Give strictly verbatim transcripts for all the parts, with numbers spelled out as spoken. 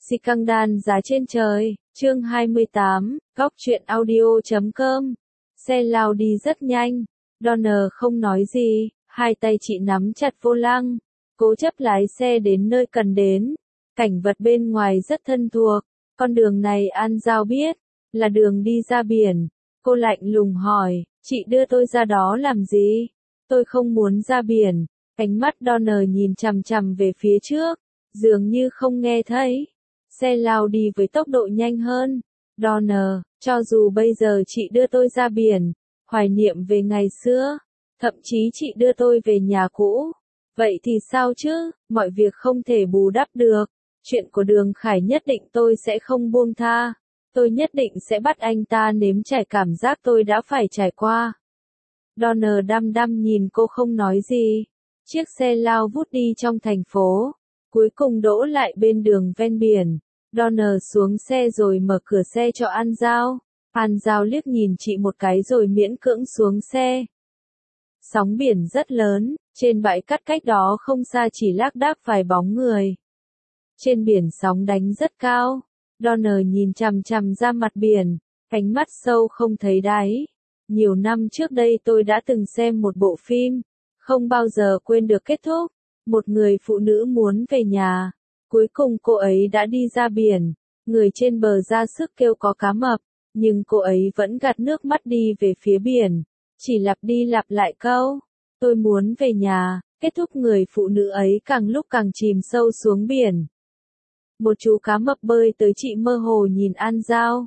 Scandal giá trên trời, chương hai mươi tám, góc truyện audio chấm com. Xe lao đi rất nhanh, Donner không nói gì, hai tay chị nắm chặt vô lăng, cố chấp lái xe đến nơi cần đến. Cảnh vật bên ngoài rất thân thuộc, con đường này An Giao biết, là đường đi ra biển. Cô lạnh lùng hỏi, chị đưa tôi ra đó làm gì? Tôi không muốn ra biển. Ánh mắt Donner nhìn chằm chằm về phía trước, dường như không nghe thấy. Xe lao đi với tốc độ nhanh hơn. Donner, cho dù bây giờ chị đưa tôi ra biển, hoài niệm về ngày xưa, thậm chí chị đưa tôi về nhà cũ, vậy thì sao chứ, mọi việc không thể bù đắp được. Chuyện của Đường Khải nhất định tôi sẽ không buông tha. Tôi nhất định sẽ bắt anh ta nếm trải cảm giác tôi đã phải trải qua. Donner đăm đăm nhìn cô không nói gì. Chiếc xe lao vút đi trong thành phố, cuối cùng đỗ lại bên đường ven biển. Donner xuống xe rồi mở cửa xe cho An Giao. An Giao liếc nhìn chị một cái rồi miễn cưỡng xuống xe. Sóng biển rất lớn, trên bãi cát cách đó không xa chỉ lác đác vài bóng người. Trên biển sóng đánh rất cao. Donner nhìn chằm chằm ra mặt biển, ánh mắt sâu không thấy đáy. Nhiều năm trước đây tôi đã từng xem một bộ phim, không bao giờ quên được kết thúc. Một người phụ nữ muốn về nhà, cuối cùng cô ấy đã đi ra biển, người trên bờ ra sức kêu có cá mập, nhưng cô ấy vẫn gạt nước mắt đi về phía biển, chỉ lặp đi lặp lại câu, tôi muốn về nhà. Kết thúc người phụ nữ ấy càng lúc càng chìm sâu xuống biển. Một chú cá mập bơi tới, chị mơ hồ nhìn An Giao.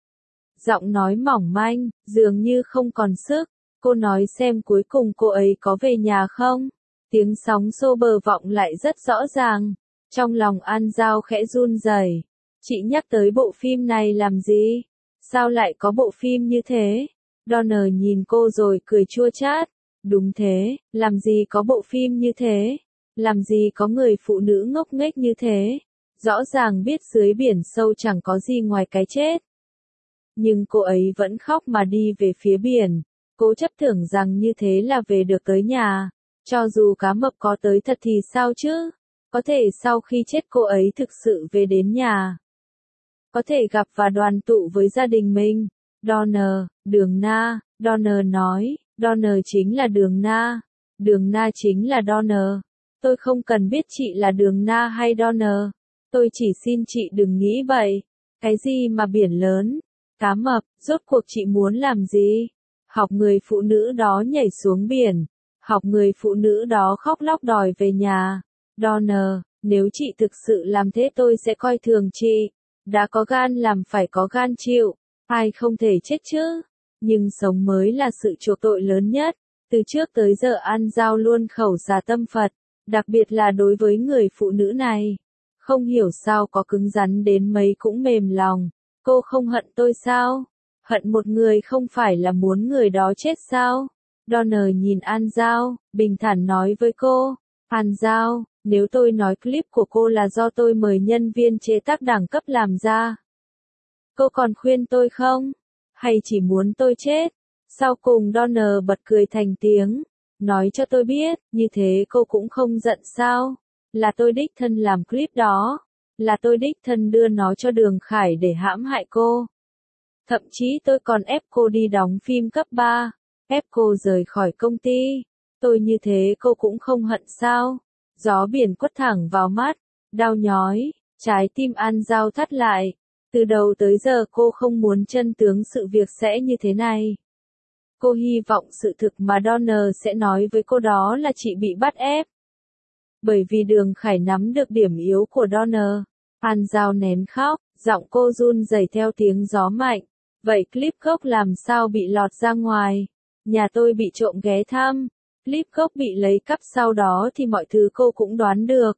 Giọng nói mỏng manh, dường như không còn sức. Cô nói xem cuối cùng cô ấy có về nhà không? Tiếng sóng xô bờ vọng lại rất rõ ràng. Trong lòng An Giao khẽ run rẩy. Chị nhắc tới bộ phim này làm gì? Sao lại có bộ phim như thế? Donner nhìn cô rồi cười chua chát. Đúng thế, làm gì có bộ phim như thế? Làm gì có người phụ nữ ngốc nghếch như thế? Rõ ràng biết dưới biển sâu chẳng có gì ngoài cái chết. Nhưng cô ấy vẫn khóc mà đi về phía biển. Cố chấp tưởng rằng như thế là về được tới nhà. Cho dù cá mập có tới thật thì sao chứ? Có thể sau khi chết cô ấy thực sự về đến nhà. Có thể gặp và đoàn tụ với gia đình mình. Donner, Đường Na, Donner nói, Donner chính là Đường Na. Đường Na chính là Donner. Tôi không cần biết chị là Đường Na hay Donner. Tôi chỉ xin chị đừng nghĩ vậy. Cái gì mà biển lớn? Cá mập, rốt cuộc chị muốn làm gì? Học người phụ nữ đó nhảy xuống biển. Học người phụ nữ đó khóc lóc đòi về nhà. Donner, nếu chị thực sự làm thế tôi sẽ coi thường chị. Đã có gan làm phải có gan chịu. Ai không thể chết chứ? Nhưng sống mới là sự chuộc tội lớn nhất. Từ trước tới giờ An Giao luôn khẩu xà tâm Phật. Đặc biệt là đối với người phụ nữ này. Không hiểu sao có cứng rắn đến mấy cũng mềm lòng. Cô không hận tôi sao? Hận một người không phải là muốn người đó chết sao? Donner nhìn An Giao, bình thản nói với cô. An Giao, nếu tôi nói clip của cô là do tôi mời nhân viên chế tác đẳng cấp làm ra, cô còn khuyên tôi không? Hay chỉ muốn tôi chết? Sau cùng Donner bật cười thành tiếng. Nói cho tôi biết, như thế cô cũng không giận sao? Là tôi đích thân làm clip đó. Là tôi đích thân đưa nó cho Đường Khải để hãm hại cô. Thậm chí tôi còn ép cô đi đóng phim cấp ba. Ép cô rời khỏi công ty. Tôi như thế cô cũng không hận sao? Gió biển quất thẳng vào mắt. Đau nhói. Trái tim An Giao thắt lại. Từ đầu tới giờ cô không muốn chân tướng sự việc sẽ như thế này. Cô hy vọng sự thực mà Donner sẽ nói với cô đó là chị bị bắt ép. Bởi vì Đường Khải nắm được điểm yếu của Donner. An Giao nén khóc, giọng cô run rẩy theo tiếng gió mạnh. Vậy clip gốc làm sao bị lọt ra ngoài? Nhà tôi bị trộm ghé thăm. Clip gốc bị lấy cắp sau đó thì mọi thứ cô cũng đoán được.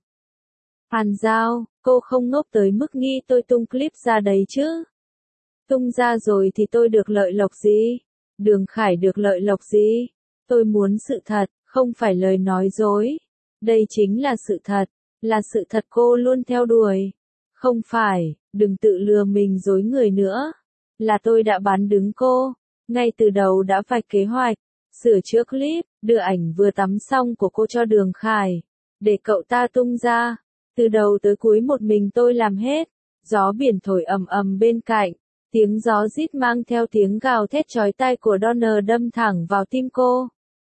An Giao, cô không ngốc tới mức nghĩ tôi tung clip ra đấy chứ? Tung ra rồi thì tôi được lợi lộc gì? Đường Khải được lợi lộc gì? Tôi muốn sự thật, không phải lời nói dối. Đây chính là sự thật, là sự thật cô luôn theo đuổi. Không phải, đừng tự lừa mình dối người nữa. Là tôi đã bán đứng cô. Ngay từ đầu đã vạch kế hoạch, sửa chữa clip, đưa ảnh vừa tắm xong của cô cho Đường Khải. Để cậu ta tung ra. Từ đầu tới cuối một mình tôi làm hết. Gió biển thổi ầm ầm bên cạnh, tiếng gió rít mang theo tiếng gào thét chói tai của Donner đâm thẳng vào tim cô.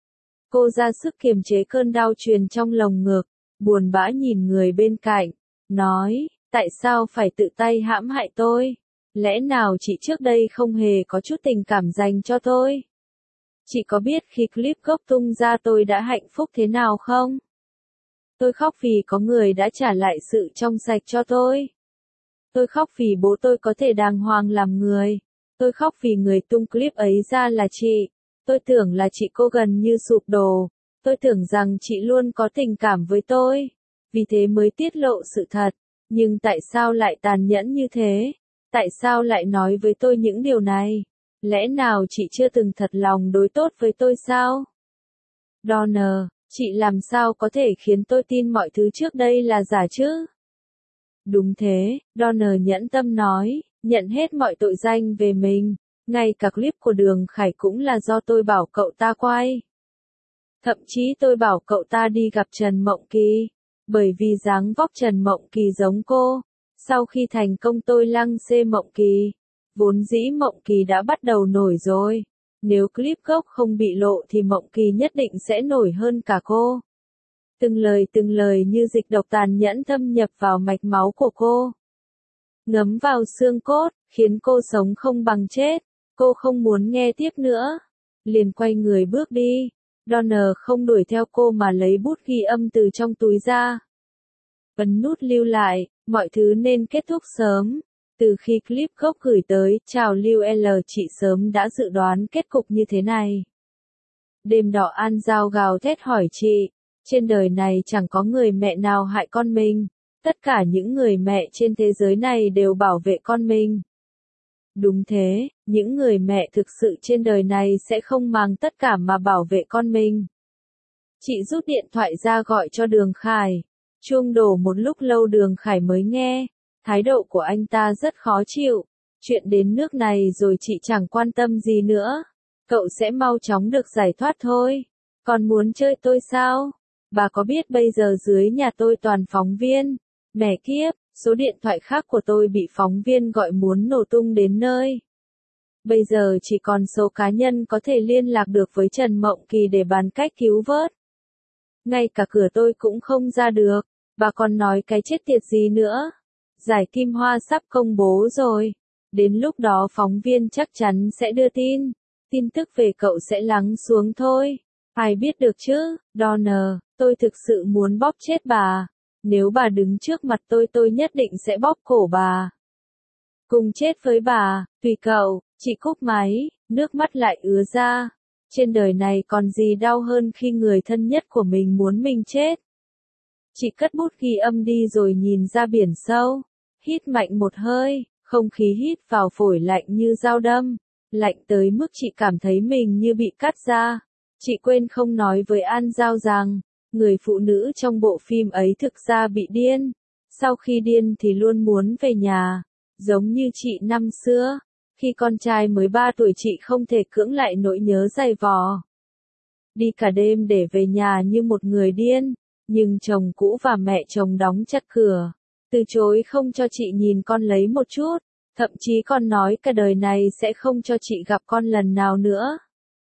Cô ra sức kiềm chế cơn đau truyền trong lồng ngực, buồn bã nhìn người bên cạnh, nói, tại sao phải tự tay hãm hại tôi? Lẽ nào chị trước đây không hề có chút tình cảm dành cho tôi? Chị có biết khi clip gốc tung ra tôi đã hạnh phúc thế nào không? Tôi khóc vì có người đã trả lại sự trong sạch cho tôi. Tôi khóc vì bố tôi có thể đàng hoàng làm người. Tôi khóc vì người tung clip ấy ra là chị. Tôi tưởng là chị cô gần như sụp đổ. Tôi tưởng rằng chị luôn có tình cảm với tôi. Vì thế mới tiết lộ sự thật. Nhưng tại sao lại tàn nhẫn như thế? Tại sao lại nói với tôi những điều này? Lẽ nào chị chưa từng thật lòng đối tốt với tôi sao? Donner, chị làm sao có thể khiến tôi tin mọi thứ trước đây là giả chứ? Đúng thế, Donner nhẫn tâm nói, nhận hết mọi tội danh về mình. Ngay cả clip của Đường Khải cũng là do tôi bảo cậu ta quay. Thậm chí tôi bảo cậu ta đi gặp Trần Mộng Kỳ. Bởi vì dáng vóc Trần Mộng Kỳ giống cô. Sau khi thành công tôi lăng xê Mộng Kỳ. Vốn dĩ Mộng Kỳ đã bắt đầu nổi rồi. Nếu clip gốc không bị lộ thì Mộng Kỳ nhất định sẽ nổi hơn cả cô. Từng lời từng lời như dịch độc tàn nhẫn thâm nhập vào mạch máu của cô. Ngấm vào xương cốt, khiến cô sống không bằng chết. Cô không muốn nghe tiếp nữa. Liền quay người bước đi. Donner không đuổi theo cô mà lấy bút ghi âm từ trong túi ra. Ấn nút lưu lại, mọi thứ nên kết thúc sớm. Từ khi clip gốc gửi tới, chào Lưu L chị sớm đã dự đoán kết cục như thế này. Đêm đỏ An Giao gào thét hỏi chị, trên đời này chẳng có người mẹ nào hại con mình, tất cả những người mẹ trên thế giới này đều bảo vệ con mình. Đúng thế, những người mẹ thực sự trên đời này sẽ không mang tất cả mà bảo vệ con mình. Chị rút điện thoại ra gọi cho Đường Khải. Chuông đổ một lúc lâu Đường Khải mới nghe. Thái độ của anh ta rất khó chịu. Chuyện đến nước này rồi chị chẳng quan tâm gì nữa. Cậu sẽ mau chóng được giải thoát thôi. Còn muốn chơi tôi sao? Bà có biết bây giờ dưới nhà tôi toàn phóng viên. Mẹ kiếp, số điện thoại khác của tôi bị phóng viên gọi muốn nổ tung đến nơi. Bây giờ chỉ còn số cá nhân có thể liên lạc được với Trần Mộng Kỳ để bàn cách cứu vớt. Ngay cả cửa tôi cũng không ra được. Bà còn nói cái chết tiệt gì nữa? Giải Kim Hoa sắp công bố rồi. Đến lúc đó phóng viên chắc chắn sẽ đưa tin. Tin tức về cậu sẽ lắng xuống thôi. Ai biết được chứ, Donner, tôi thực sự muốn bóp chết bà. Nếu bà đứng trước mặt tôi tôi nhất định sẽ bóp cổ bà. Cùng chết với bà, tùy cậu, chị cúp máy, nước mắt lại ứa ra. Trên đời này còn gì đau hơn khi người thân nhất của mình muốn mình chết. Chị cất bút ghi âm đi rồi nhìn ra biển sâu. Hít mạnh một hơi, không khí hít vào phổi lạnh như dao đâm. Lạnh tới mức chị cảm thấy mình như bị cắt ra. Chị quên không nói với An Giao rằng, người phụ nữ trong bộ phim ấy thực ra bị điên. Sau khi điên thì luôn muốn về nhà. Giống như chị năm xưa. Khi con trai mới ba tuổi chị không thể cưỡng lại nỗi nhớ dày vò. Đi cả đêm để về nhà như một người điên. Nhưng chồng cũ và mẹ chồng đóng chặt cửa. Từ chối không cho chị nhìn con lấy một chút. Thậm chí còn nói cả đời này sẽ không cho chị gặp con lần nào nữa.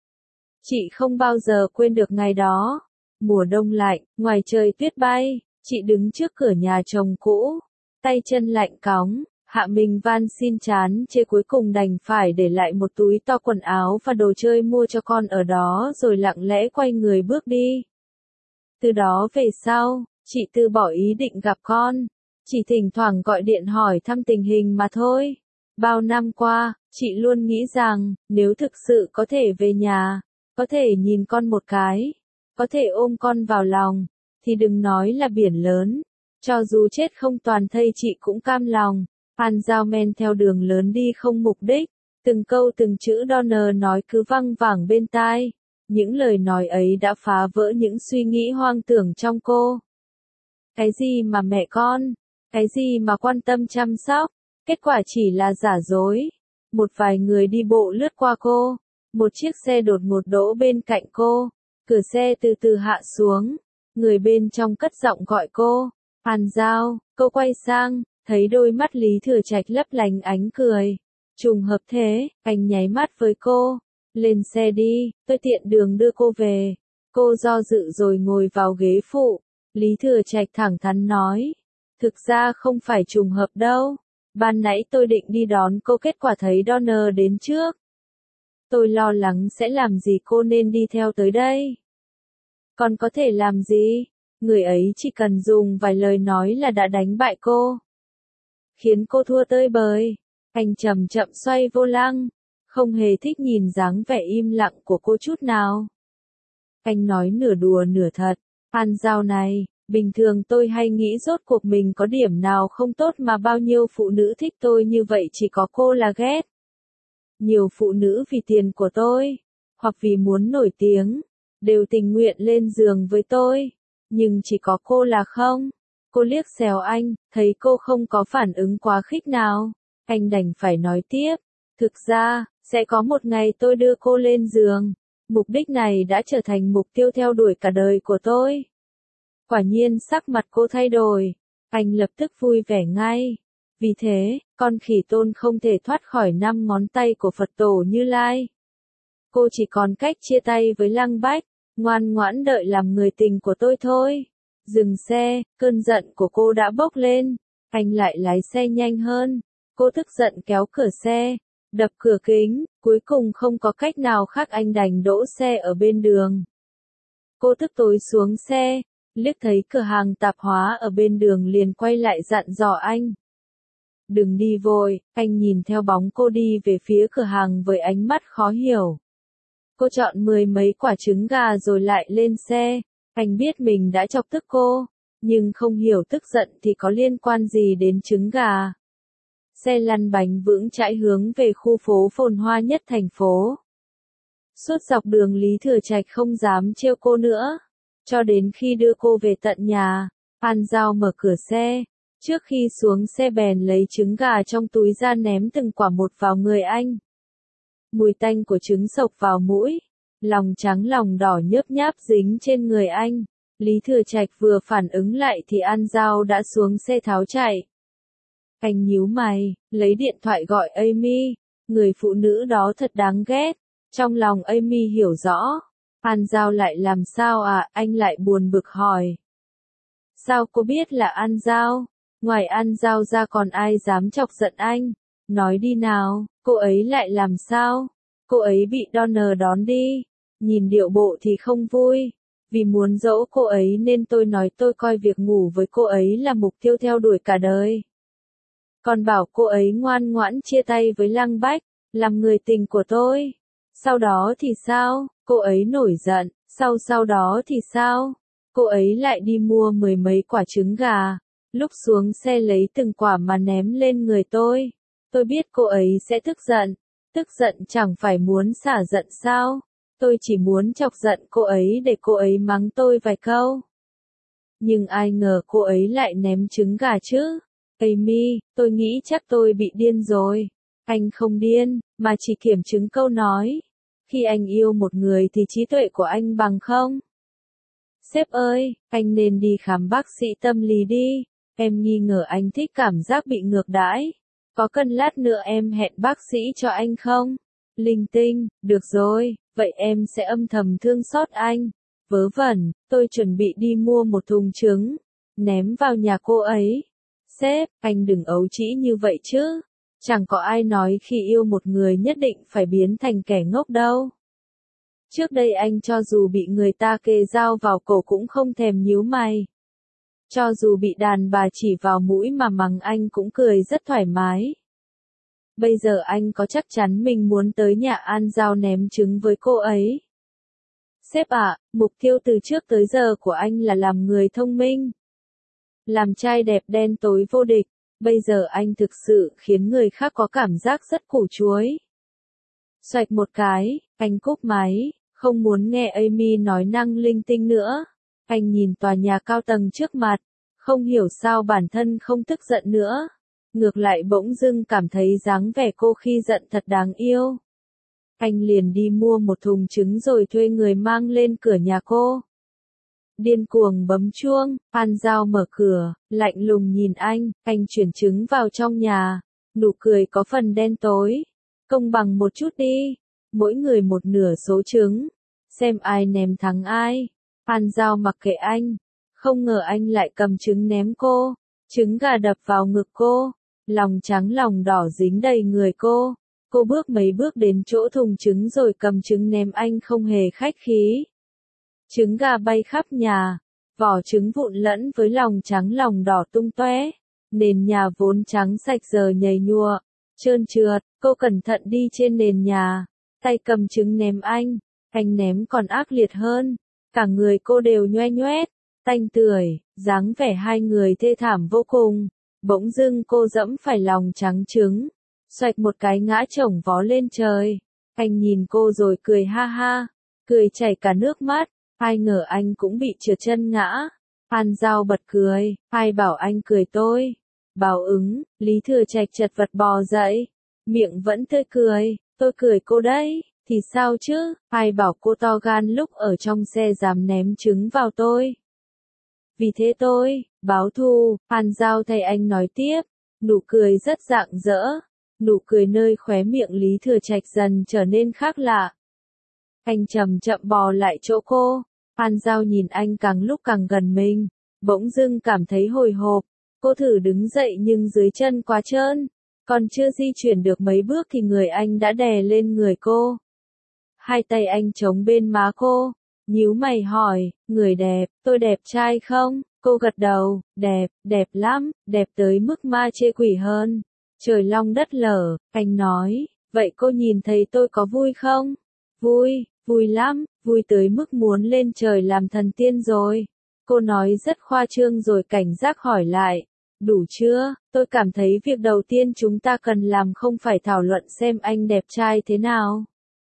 Chị không bao giờ quên được ngày đó. Mùa đông lạnh, ngoài trời tuyết bay, chị đứng trước cửa nhà chồng cũ. Tay chân lạnh cóng, Hạ Minh van xin chán chê cuối cùng đành phải để lại một túi to quần áo và đồ chơi mua cho con ở đó rồi lặng lẽ quay người bước đi. Từ đó về sau, chị từ bỏ ý định gặp con. Chỉ thỉnh thoảng gọi điện hỏi thăm tình hình mà thôi. Bao năm qua, chị luôn nghĩ rằng, nếu thực sự có thể về nhà, có thể nhìn con một cái, có thể ôm con vào lòng, thì đừng nói là biển lớn. Cho dù chết không toàn thây chị cũng cam lòng. An Giao men theo đường lớn đi không mục đích. Từng câu từng chữ Donner nói cứ văng vẳng bên tai. Những lời nói ấy đã phá vỡ những suy nghĩ hoang tưởng trong cô. Cái gì mà mẹ con? Cái gì mà quan tâm chăm sóc? Kết quả chỉ là giả dối. Một vài người đi bộ lướt qua cô. Một chiếc xe đột ngột đỗ bên cạnh cô. Cửa xe từ từ hạ xuống. Người bên trong cất giọng gọi cô. An Giao, cô quay sang, Thấy đôi mắt Lý Thừa Trạch lấp lánh ánh cười. Trùng hợp thế, anh nháy mắt với cô. Lên xe đi, tôi tiện đường đưa cô về. Cô do dự rồi ngồi vào ghế phụ. Lý Thừa Trạch thẳng thắn nói. Thực ra không phải trùng hợp đâu. Ban nãy tôi định đi đón cô, kết quả thấy Donner đến trước. Tôi lo lắng sẽ làm gì cô nên đi theo tới đây. Còn có thể làm gì? Người ấy chỉ cần dùng vài lời nói là đã đánh bại cô. Khiến cô thua tơi bời. Anh chậm chậm xoay vô lăng. Không hề thích nhìn dáng vẻ im lặng của cô chút nào. Anh nói nửa đùa nửa thật. An Giao này, bình thường tôi hay nghĩ rốt cuộc mình có điểm nào không tốt mà bao nhiêu phụ nữ thích tôi như vậy chỉ có cô là ghét. Nhiều phụ nữ vì tiền của tôi, hoặc vì muốn nổi tiếng, đều tình nguyện lên giường với tôi. Nhưng chỉ có cô là không. Cô liếc xéo anh, thấy cô không có phản ứng quá khích nào. Anh đành phải nói tiếp. Thực ra, sẽ có một ngày tôi đưa cô lên giường. Mục đích này đã trở thành mục tiêu theo đuổi cả đời của tôi. Quả nhiên sắc mặt cô thay đổi. Anh lập tức vui vẻ ngay. Vì thế, con khỉ Tôn không thể thoát khỏi năm ngón tay của Phật tổ Như Lai. Cô chỉ còn cách chia tay với Lăng Bách, ngoan ngoãn đợi làm người tình của tôi thôi. Dừng xe, cơn giận của cô đã bốc lên. Anh lại lái xe nhanh hơn. Cô tức giận kéo cửa xe, đập cửa kính, cuối cùng không có cách nào khác anh đành đỗ xe ở bên đường. Cô tức tối xuống xe, liếc thấy cửa hàng tạp hóa ở bên đường liền quay lại dặn dò anh. Đừng đi vội, anh nhìn theo bóng cô đi về phía cửa hàng với ánh mắt khó hiểu. Cô chọn mười mấy quả trứng gà rồi lại lên xe. Anh biết mình đã chọc tức cô, nhưng không hiểu tức giận thì có liên quan gì đến trứng gà. Xe lăn bánh vững chãi hướng về khu phố phồn hoa nhất thành phố. Suốt dọc đường Lý Thừa Trạch không dám trêu cô nữa. Cho đến khi đưa cô về tận nhà, An Giao mở cửa xe. Trước khi xuống xe bèn lấy trứng gà trong túi ra ném từng quả một vào người anh. Mùi tanh của trứng xộc vào mũi. Lòng trắng lòng đỏ nhớp nháp dính trên người anh. Lý Thừa Trạch vừa phản ứng lại thì An Giao đã xuống xe tháo chạy. Anh nhíu mày, lấy điện thoại gọi Amy. Người phụ nữ đó thật đáng ghét. Trong lòng Amy hiểu rõ. An Giao lại làm sao à, anh lại buồn bực hỏi. Sao cô biết là An Giao? Ngoài An Giao ra còn ai dám chọc giận anh? Nói đi nào, cô ấy lại làm sao? Cô ấy bị Donner đón đi. Nhìn điệu bộ thì không vui. Vì muốn dỗ cô ấy nên tôi nói tôi coi việc ngủ với cô ấy là mục tiêu theo đuổi cả đời. Còn bảo cô ấy ngoan ngoãn chia tay với Lăng Bách, làm người tình của tôi. Sau đó thì sao? Cô ấy nổi giận. Sau sau đó thì sao? Cô ấy lại đi mua mười mấy quả trứng gà. Lúc xuống xe lấy từng quả mà ném lên người tôi. Tôi biết cô ấy sẽ tức giận. Tức giận chẳng phải muốn xả giận sao? Tôi chỉ muốn chọc giận cô ấy để cô ấy mắng tôi vài câu. Nhưng ai ngờ cô ấy lại ném trứng gà chứ? Amy, tôi nghĩ chắc tôi bị điên rồi. Anh không điên, mà chỉ kiểm chứng câu nói. Khi anh yêu một người thì trí tuệ của anh bằng không? Sếp ơi, anh nên đi khám bác sĩ tâm lý đi. Em nghi ngờ anh thích cảm giác bị ngược đãi. Có cần lát nữa em hẹn bác sĩ cho anh không? Linh tinh, được rồi, vậy em sẽ âm thầm thương xót anh. Vớ vẩn, tôi chuẩn bị đi mua một thùng trứng, ném vào nhà cô ấy. Sếp, anh đừng ấu trĩ như vậy chứ. Chẳng có ai nói khi yêu một người nhất định phải biến thành kẻ ngốc đâu. Trước đây anh cho dù bị người ta kề dao vào cổ cũng không thèm nhíu mày. Cho dù bị đàn bà chỉ vào mũi mà mắng anh cũng cười rất thoải mái. Bây giờ anh có chắc chắn mình muốn tới nhà An Giao ném trứng với cô ấy. Sếp ạ, mục tiêu từ trước tới giờ của anh là làm người thông minh. Làm trai đẹp đen tối vô địch. Bây giờ anh thực sự khiến người khác có cảm giác rất củ chuối. Xoạch một cái, anh cúp máy, không muốn nghe Amy nói năng linh tinh nữa. Anh nhìn tòa nhà cao tầng trước mặt, không hiểu sao bản thân không tức giận nữa. Ngược lại bỗng dưng cảm thấy dáng vẻ cô khi giận thật đáng yêu. Anh liền đi mua một thùng trứng rồi thuê người mang lên cửa nhà cô. điên cuồng bấm chuông, Phan Giao mở cửa, lạnh lùng nhìn anh, anh chuyển trứng vào trong nhà, nụ cười có phần đen tối. Công bằng một chút đi, mỗi người một nửa số trứng, xem ai ném thắng ai. Phan Giao mặc kệ anh, không ngờ anh lại cầm trứng ném cô, trứng gà đập vào ngực cô, lòng trắng lòng đỏ dính đầy người cô. Cô bước mấy bước đến chỗ thùng trứng rồi cầm trứng ném anh không hề khách khí. Trứng gà bay khắp nhà, vỏ trứng vụn lẫn với lòng trắng lòng đỏ tung tóe. Nền nhà vốn trắng sạch giờ nhầy nhụa, trơn trượt, cô cẩn thận đi trên nền nhà, tay cầm trứng ném anh, anh ném còn ác liệt hơn, cả người cô đều nhoe nhoét, tanh tưởi, dáng vẻ hai người thê thảm vô cùng. Bỗng dưng cô dẫm phải lòng trắng trứng, xoạch một cái ngã chổng vó lên trời. Anh nhìn cô rồi cười ha ha, cười chảy cả nước mắt, ai ngờ anh cũng bị trượt chân ngã. Phan Giao bật cười, ai bảo anh cười tôi. Báo ứng, Lý Thừa Trạch chật vật bò dậy, miệng vẫn tươi cười, tôi cười cô đấy, thì sao chứ, ai bảo cô to gan lúc ở trong xe dám ném trứng vào tôi. Vì thế tôi, báo thù, Phan Giao thay anh nói tiếp, nụ cười rất rạng rỡ, nụ cười nơi khóe miệng Lý Thừa Trạch dần trở nên khác lạ. Anh chậm chậm bò lại chỗ cô, Phan Giao nhìn anh càng lúc càng gần mình, bỗng dưng cảm thấy hồi hộp, cô thử đứng dậy nhưng dưới chân quá trơn, còn chưa di chuyển được mấy bước thì người anh đã đè lên người cô. Hai tay anh chống bên má cô, nhíu mày hỏi, người đẹp, tôi đẹp trai không? Cô gật đầu, đẹp, đẹp lắm, đẹp tới mức ma chê quỷ hơn. Trời long đất lở, anh nói, vậy cô nhìn thấy tôi có vui không? Vui, vui lắm, vui tới mức muốn lên trời làm thần tiên rồi. Cô nói rất khoa trương rồi cảnh giác hỏi lại, đủ chưa? Tôi cảm thấy việc đầu tiên chúng ta cần làm không phải thảo luận xem anh đẹp trai thế nào,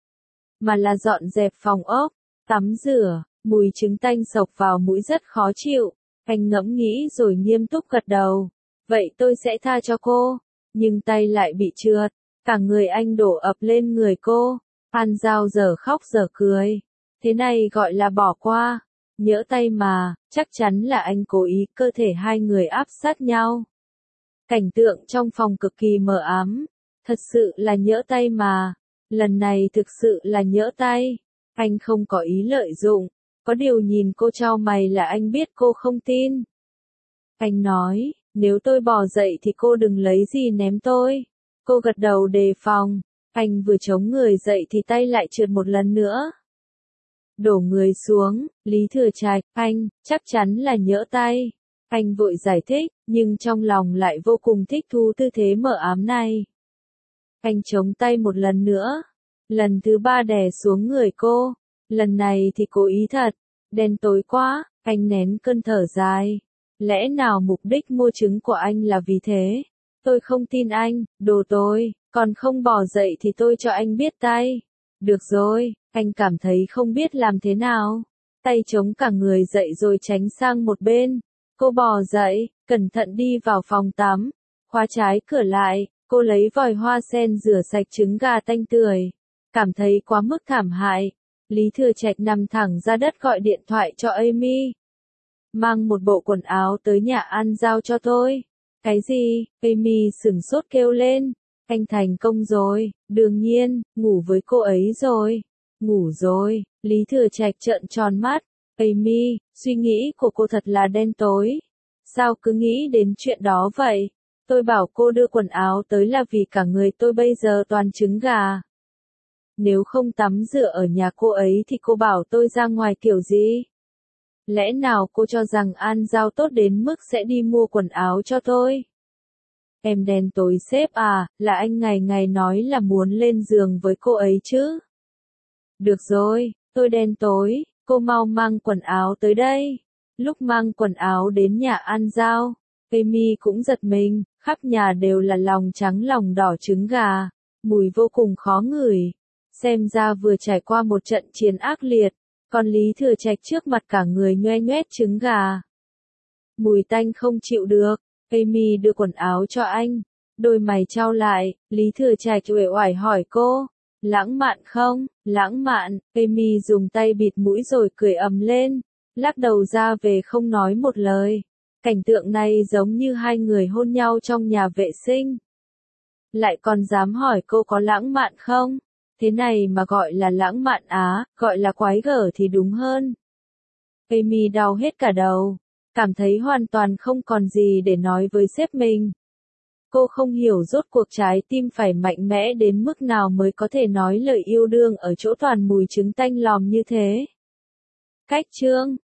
mà là dọn dẹp phòng ốc, tắm rửa, mùi trứng tanh xộc vào mũi rất khó chịu. Anh ngẫm nghĩ rồi nghiêm túc gật đầu, vậy tôi sẽ tha cho cô, nhưng tay lại bị trượt, cả người anh đổ ập lên người cô. Phan Giao giờ khóc giờ cười, thế này gọi là bỏ qua, nhỡ tay mà, chắc chắn là anh cố ý, cơ thể hai người áp sát nhau. Cảnh tượng trong phòng cực kỳ mờ ám, thật sự là nhỡ tay mà, lần này thực sự là nhỡ tay, anh không có ý lợi dụng, có điều nhìn cô chau mày là anh biết cô không tin. Anh nói, nếu tôi bò dậy thì cô đừng lấy gì ném tôi. Cô gật đầu đề phòng, anh vừa chống người dậy thì tay lại trượt một lần nữa. Đổ người xuống, Lý Thừa Trạch, anh, chắc chắn là nhỡ tay. Anh vội giải thích, nhưng trong lòng lại vô cùng thích thú tư thế mờ ám này. Anh chống tay một lần nữa, lần thứ ba đè xuống người cô, lần này thì cố ý thật, đen tối quá, anh nén cơn thở dài. Lẽ nào mục đích mua trứng của anh là vì thế? Tôi không tin anh, đồ tôi, còn không bò dậy thì tôi cho anh biết tay. Được rồi, anh cảm thấy không biết làm thế nào. Tay chống cả người dậy rồi tránh sang một bên. Cô bò dậy, cẩn thận đi vào phòng tắm, khóa trái cửa lại, cô lấy vòi hoa sen rửa sạch trứng gà tanh tưởi. Cảm thấy quá mức thảm hại, Lý Thừa Trạch nằm thẳng ra đất gọi điện thoại cho Amy. Mang một bộ quần áo tới nhà ăn giao cho tôi. Cái gì? Amy sửng sốt kêu lên. Anh thành công rồi, đương nhiên, ngủ với cô ấy rồi. Ngủ rồi, Lý Thừa Trạch trợn tròn mắt. Amy, suy nghĩ của cô thật là đen tối. Sao cứ nghĩ đến chuyện đó vậy? Tôi bảo cô đưa quần áo tới là vì cả người tôi bây giờ toàn trứng gà. Nếu không tắm rửa ở nhà cô ấy thì cô bảo tôi ra ngoài kiểu gì? Lẽ nào cô cho rằng An Giao tốt đến mức sẽ đi mua quần áo cho tôi? Em đen tối sếp à, là anh ngày ngày nói là muốn lên giường với cô ấy chứ? Được rồi, tôi đen tối, cô mau mang quần áo tới đây. Lúc mang quần áo đến nhà An Giao, Amy cũng giật mình, khắp nhà đều là lòng trắng lòng đỏ trứng gà, mùi vô cùng khó ngửi. Xem ra vừa trải qua một trận chiến ác liệt, còn Lý Thừa Trạch trước mặt cả người nhoe nhoét trứng gà. Mùi tanh không chịu được, Amy đưa quần áo cho anh, đôi mày chau lại, Lý Thừa Trạch uể oải hỏi cô, lãng mạn không? Lãng mạn, Amy dùng tay bịt mũi rồi cười ầm lên, lắc đầu ra về không nói một lời. Cảnh tượng này giống như hai người hôn nhau trong nhà vệ sinh. Lại còn dám hỏi cô có lãng mạn không? Thế này mà gọi là lãng mạn á, gọi là quái gở thì đúng hơn. Amy đau hết cả đầu, cảm thấy hoàn toàn không còn gì để nói với sếp mình. Cô không hiểu rốt cuộc trái tim phải mạnh mẽ đến mức nào mới có thể nói lời yêu đương ở chỗ toàn mùi trứng tanh lòm như thế. Cách chương